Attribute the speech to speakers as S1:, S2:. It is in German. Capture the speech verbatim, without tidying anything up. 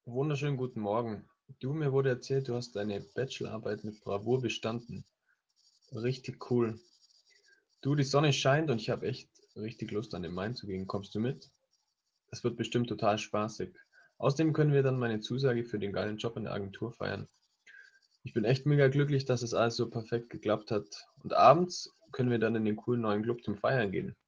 S1: Wunderschönen guten Morgen. Du, mir wurde erzählt, du hast deine Bachelorarbeit mit Bravour bestanden. Richtig cool. Du, die Sonne scheint und ich habe echt richtig Lust, an den Main zu gehen. Kommst du mit? Das wird bestimmt total spaßig. Außerdem können wir dann meine Zusage für den geilen Job in der Agentur feiern. Ich bin echt mega glücklich, dass es alles so perfekt geklappt hat. Und abends können wir dann in den coolen neuen Club zum Feiern gehen.